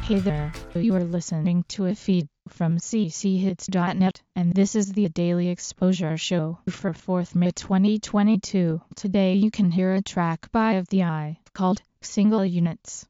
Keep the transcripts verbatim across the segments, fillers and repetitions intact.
Hey there, you are listening to a feed from c c hits dot net, and this is the Daily Exposure Show for fourth May twenty twenty-two. Today you can hear a track by Of the Eye called Single Units.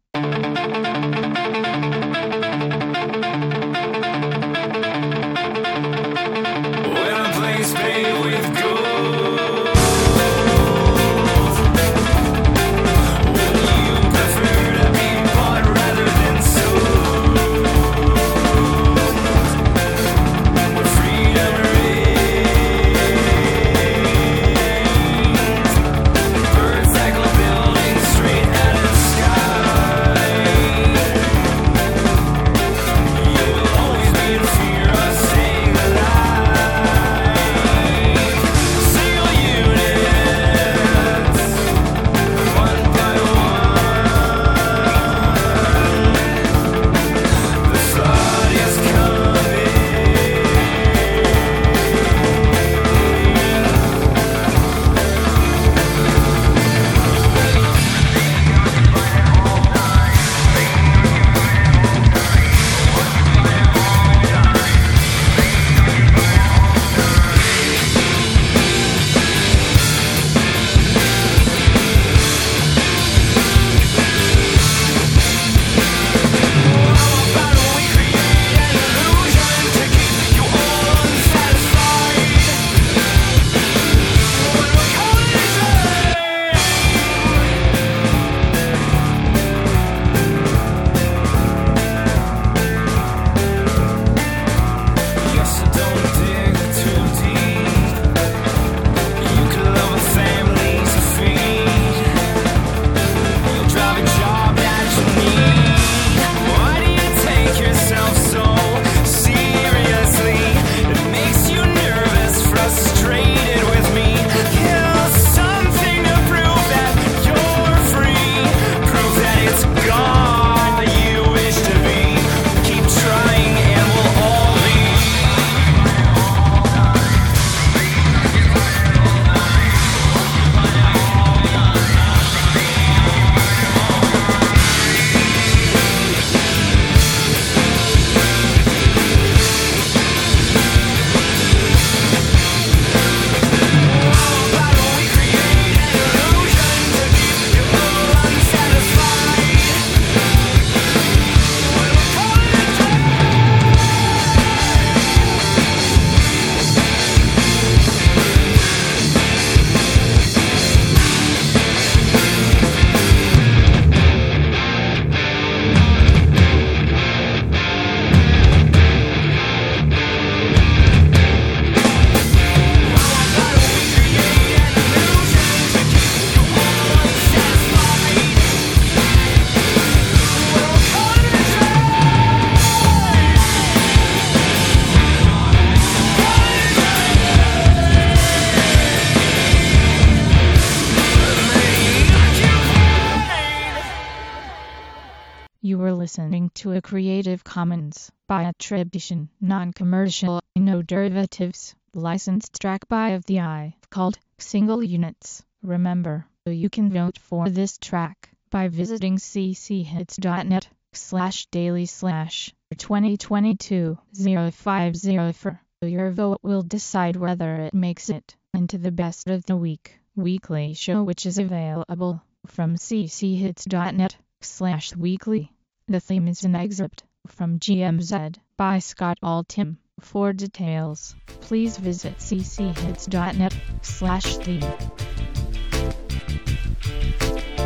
You were listening to a Creative Commons by attribution, non-commercial, no derivatives, licensed track by Of the Eye called Single Units. Remember, you can vote for this track by visiting c c hits dot net slash daily slash twenty twenty-two oh five oh four. Your vote will decide whether it makes it into the Best of the Week weekly show, which is available from c c hits dot net slash weekly. The theme is an excerpt from G M Z by Scott Altham. For details, please visit c c hits dot net slash theme.